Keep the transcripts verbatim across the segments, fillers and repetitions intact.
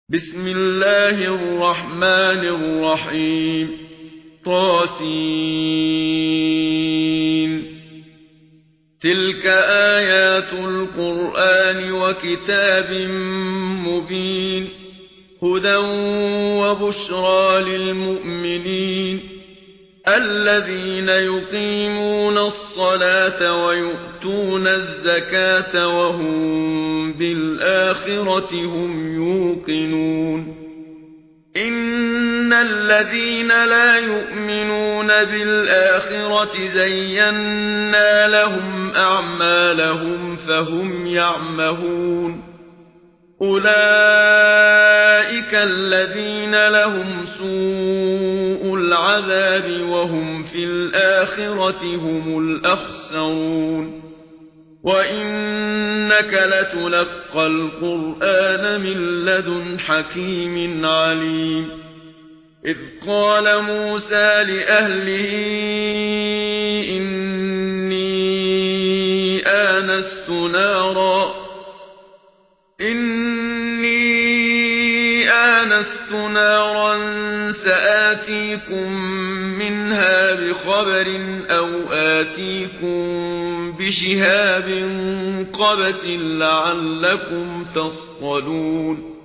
بسم الله الرحمن الرحيم طاسين تلك آيات القرآن وكتاب مبين هدى وبشرى للمؤمنين الذين يقيمون الصلاة ويؤتون الزكاة وهم بالآخرة هم يوقنون إن الذين لا يؤمنون بالآخرة زينا لهم أعمالهم فهم يعمهون أولئك الذين لهم سوء العذاب وهم في الآخرة هم الأخسرون وإنك لتلقى القرآن من لدن حكيم عليم إذ قال موسى لأهله إني آنست نارا إني آنست نارا سآتيكم منها بخبر أو آتيكم بشهاب قبس لعلكم تصطلون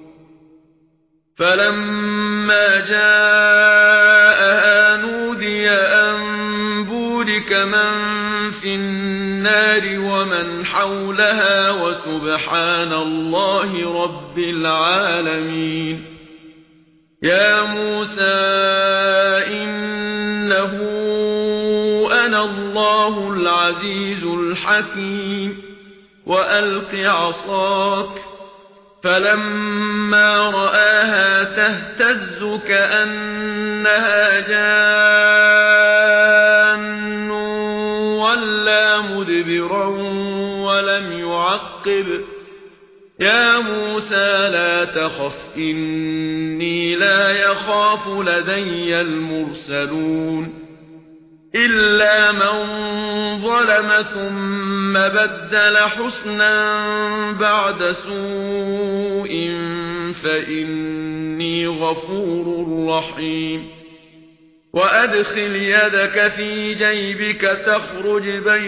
فلما جاءها نودي أن بورك من في النار ومن حولها وسبحان الله رب العالمين يا موسى إنه أنا الله العزيز الحكيم وألق عصاك فلما رآها تهتز كأنها جان ولا مدبرا ولم يعقب يا موسى لا تخف إني لا يخاف لدي المرسلون إلا من ظلم ثم بدل حسنا بعد سوء فإني غفور رحيم وأدخل يدك في جيبك تخرج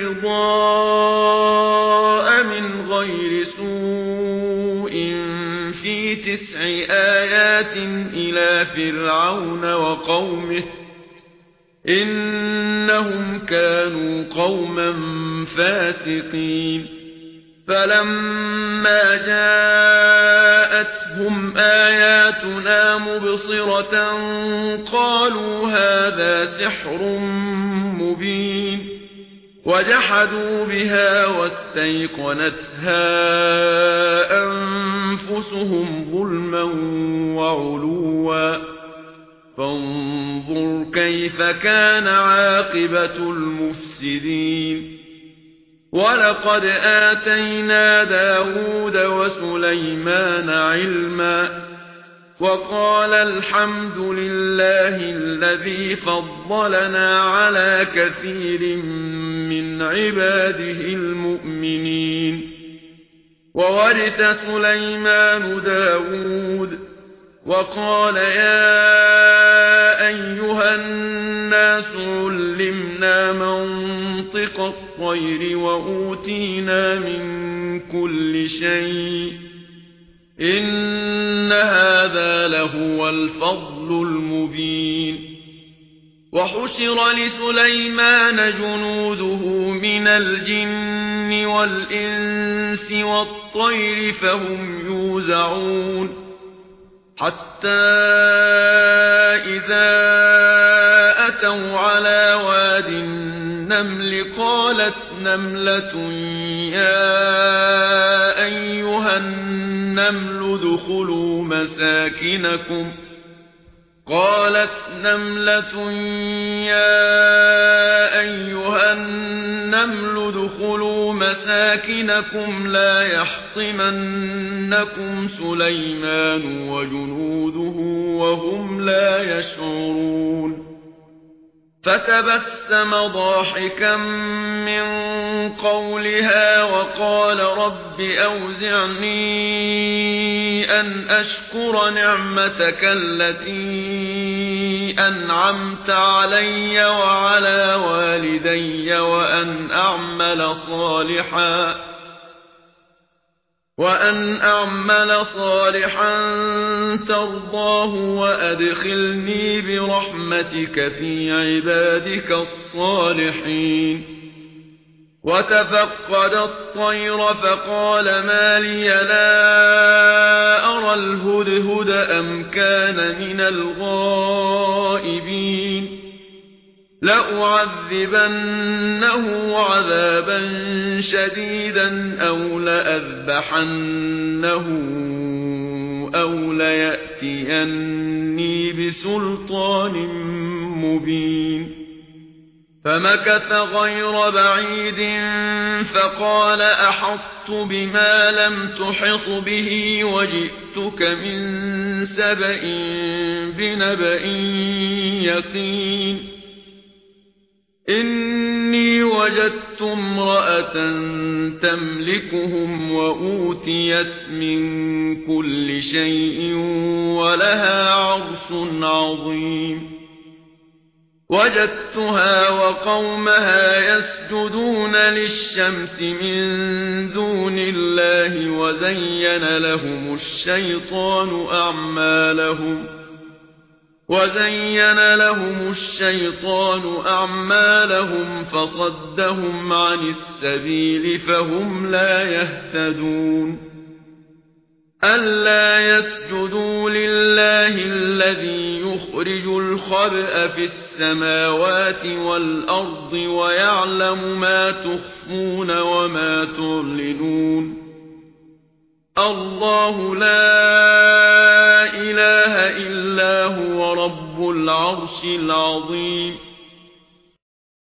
بيضاء من غير سوء في تسع آيات إلى فرعون وقومه إنهم كانوا قوما فاسقين فلما جاءتهم آياتنا مبصرة قالوا هذا سحر مبين وجحدوا بها واستيقنتها أنفسهم ظلما وعلوا فانظر كيف كان عاقبة المفسدين ولقد آتينا داود وسليمان علما وقال الحمد لله الذي فضلنا على كثير من عباده المؤمنين وورث سليمان داود وقال يا أيها الناس علمنا منطق الطير وأوتينا من كل شيء إن هذا لهو الفضل المبين وحشر لسليمان جنوده من الجن والإنس والطير فهم يوزعون حتى إذا أتوا على واد النمل قالت نملة يا أيها النمل ادخلوا مساكنكم قالت نملة يا أيها النمل ادخلوا مساكنكم لا يحطمنكم سليمان وجنوده وهم لا يشعرون فتبسم ضاحكا من قولها وقال رب أوزعني أن أشكر نعمتك التي أنعمت علي وعلى والدي وأن أعمل صالحا وأن أعمل صالحا ترضاه وأدخلني برحمتك في عبادك الصالحين. وتفقد الطير فقال ما لي لا أرى الهدهد أم كان من الغائبين لأعذبنه عذابا شديدا أو لأذبحنه أو ليأتيني بسلطان مبين. فمكث غير بعيد فقال أحطت بما لم تحط به وجئتك من سبأ بنبأ يقين. إني وجدت امرأة تملكهم وأوتيت من كل شيء ولها عرش عظيم. وجدتها وقومها يسجدون للشمس من دون الله وزين لهم الشيطان أعمالهم وزين لهم الشيطان أعمالهم فصدهم عن السبيل فهم لا يهتدون. ألا يسجدوا لله الذي يخرج الخبأ في السماوات والأرض ويعلم ما تخفون وما تعلنون. الله لا إله إلا هو رب العرش العظيم.